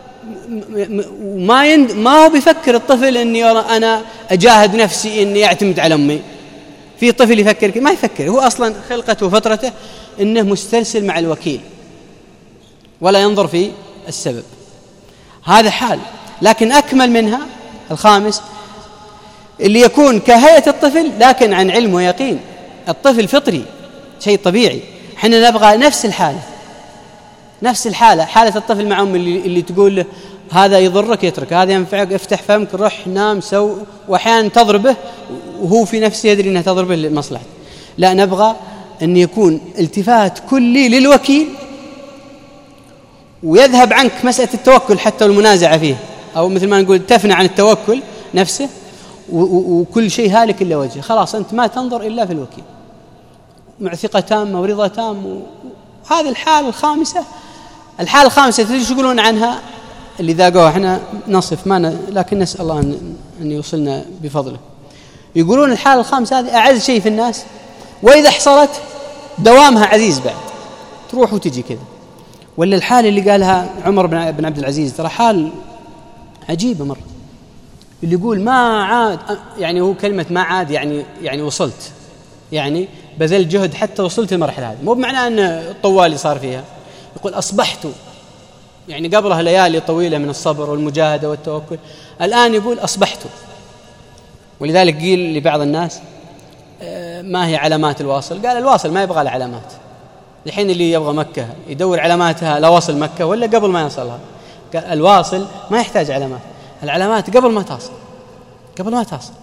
ما يند... ما هو بيفكر الطفل إني أنا أجاهد نفسي إني أعتمد على أمي. في طفل يفكر كده؟ ما يفكر، هو أصلا خلقته وفطرته إنه مسترسل مع الوكيل ولا ينظر في السبب. هذا حال. لكن أكمل منها الخامس اللي يكون كهيئة الطفل لكن عن علم ويقين. الطفل فطري شيء طبيعي، حنا نبغى نفس الحالة، نفس الحالة، حالة الطفل مع أم اللي, اللي تقول له هذا يضرك يترك، هذا ينفعك افتح فمك روح نام سو، وأحيانا تضربه وهو في نفسه يدري أنها تضربه لمصلحة. لا، نبغى أن يكون التفات كلي للوكيل ويذهب عنك مسألة التوكل حتى والمنازعة فيه، أو مثل ما نقول تفنى عن التوكل نفسه، وكل شيء هالك إلا وجهه، خلاص أنت ما تنظر إلا في الوكيل، مع ثقة تامة ورضا تام. وهذه الحالة الخامسة. الحالة الخامسة تدري شو يقولون عنها اللي ذاقوها؟ احنا نصف ما ن... لكن نسأل الله أن, أن يوصلنا بفضله. يقولون الحالة الخامسة هذه أعز شيء في الناس، وإذا حصلت دوامها عزيز بعد، تروح وتجي كذا. ولا الحالة اللي قالها عمر بن عبد العزيز ترى حال عجيبة مرة، اللي يقول ما عاد، يعني هو كلمة ما عاد يعني يعني وصلت، يعني بذل جهد حتى وصلت المرحلة هذه، مو بمعنى أن الطوال اللي صار فيها. يقول أصبحت، يعني قبلها ليالي طويلة من الصبر والمجاهدة والتوكل، الآن يقول أصبحت. ولذلك قيل لبعض الناس ما هي علامات الواصل؟ قال الواصل ما يبغى العلامات. الحين اللي يبغى مكة يدور علاماتها لا وصل مكة ولا قبل ما يصلها؟ قال الواصل ما يحتاج علامات، العلامات قبل ما تصل، قبل ما تصل.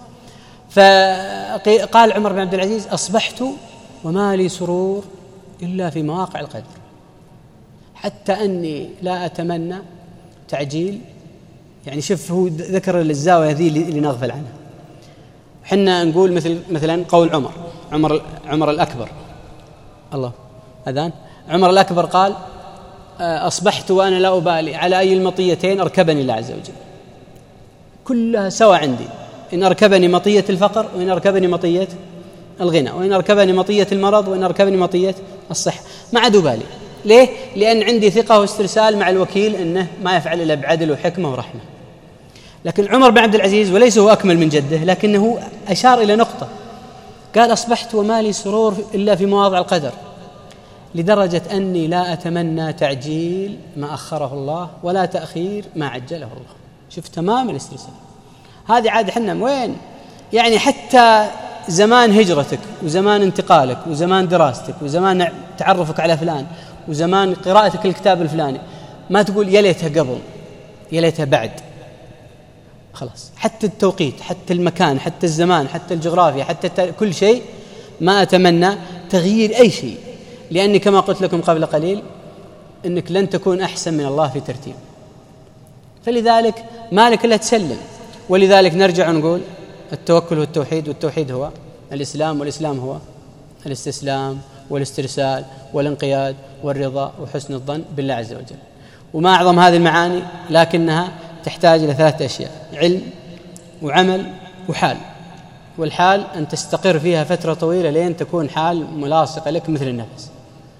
فقال عمر بن عبد العزيز أصبحت وما لي سرور إلا في مواقع القدر، حتى أني لا أتمنى تعجيل. يعني شوف هو ذكر الزاوية ذي اللي نغفل عنها. حنا نقول مثل مثلا قول عمر عمر عمر الأكبر، الله أذان عمر الأكبر قال أصبحت وأنا لا أبالي على أي المطيتين أركبني الله عز وجل، كلها سوا عندي، إن أركبني مطية الفقر وإن أركبني مطية الغنى، وإن أركبني مطية المرض وإن أركبني مطية الصحة، ما عاد أبالي. ليه؟ لأن عندي ثقة واسترسال مع الوكيل أنه ما يفعل إلا بعدل وحكمة ورحمة. لكن عمر بن عبد العزيز وليس هو أكمل من جده، لكنه أشار إلى نقطة، قال أصبحت وما لي سرور إلا في مواضع القدر، لدرجة أني لا أتمنى تعجيل ما أخره الله ولا تأخير ما عجله الله. شوف تمام الاسترسال هذه. عاد حنا وين يعني حتى زمان هجرتك وزمان انتقالك وزمان دراستك وزمان تعرفك على فلان وزمان قراءتك الكتاب الفلاني، ما تقول يا ليتها قبل يا ليتها بعد. خلاص حتى التوقيت، حتى المكان، حتى الزمان، حتى الجغرافيا، حتى كل شيء ما أتمنى تغيير أي شيء، لأني كما قلت لكم قبل قليل أنك لن تكون أحسن من الله في ترتيب. فلذلك مالك لا تسلم. ولذلك نرجع ونقول التوكل والتوحيد، والتوحيد هو الإسلام، والإسلام هو الاستسلام والاسترسال والانقياد والرضا وحسن الظن بالله عز وجل. وما أعظم هذه المعاني، لكنها تحتاج إلى ثلاثة أشياء: علم وعمل وحال. والحال أن تستقر فيها فترة طويلة لين تكون حال ملاصقة لك مثل النفس.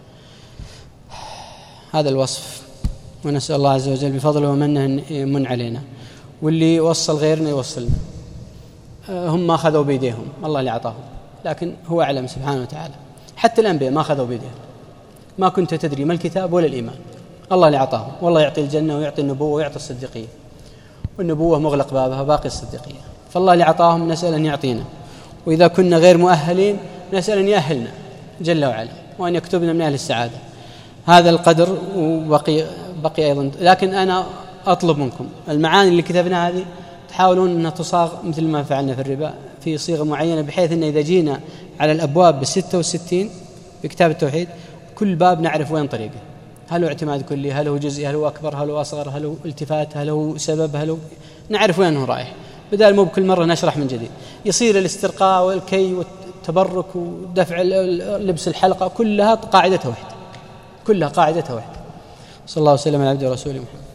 هذا الوصف، ونسأل الله عز وجل بفضله ومنه يمن علينا، واللي وصل غيرنا يوصلنا. هم ما أخذوا بيديهم، الله اللي أعطاهم، لكن هو أعلم سبحانه وتعالى. حتى الأنبياء ما أخذوا بيديهم، ما كنت تدري ما الكتاب ولا الإيمان، الله اللي أعطاهم. والله يعطي الجنة ويعطي النبوة ويعطي الصديقية، والنبوة مغلق بابها باقي الصديقية. فالله اللي أعطاهم نسأل أن يعطينا، وإذا كنا غير مؤهلين نسأل أن يأهلنا جل وعلا، وأن يكتبنا من أهل السعادة. هذا القدر. وبقي بقي أيضا، لكن أنا أطلب منكم المعاني اللي كتبنا هذه تحاولون أنها تصاغ مثل ما فعلنا في الربا في صيغة معينة، بحيث أن إذا جينا على الأبواب بالستة والستين في كتاب التوحيد كل باب نعرف وين طريقه، هل هو اعتماد كلي، هل هو جزئي، هل هو أكبر، هل هو أصغر، هل هو التفات، هل هو سبب، هل هو نعرف وين هو رايح، بدل مو بكل مرة نشرح من جديد. يصير الاسترقاء والكي والتبرك ودفع لبس الحلقة كلها قاعدتها واحدة، كلها قاعدتها واحدة. صلى الله وسلم على عبده ورسوله محمد.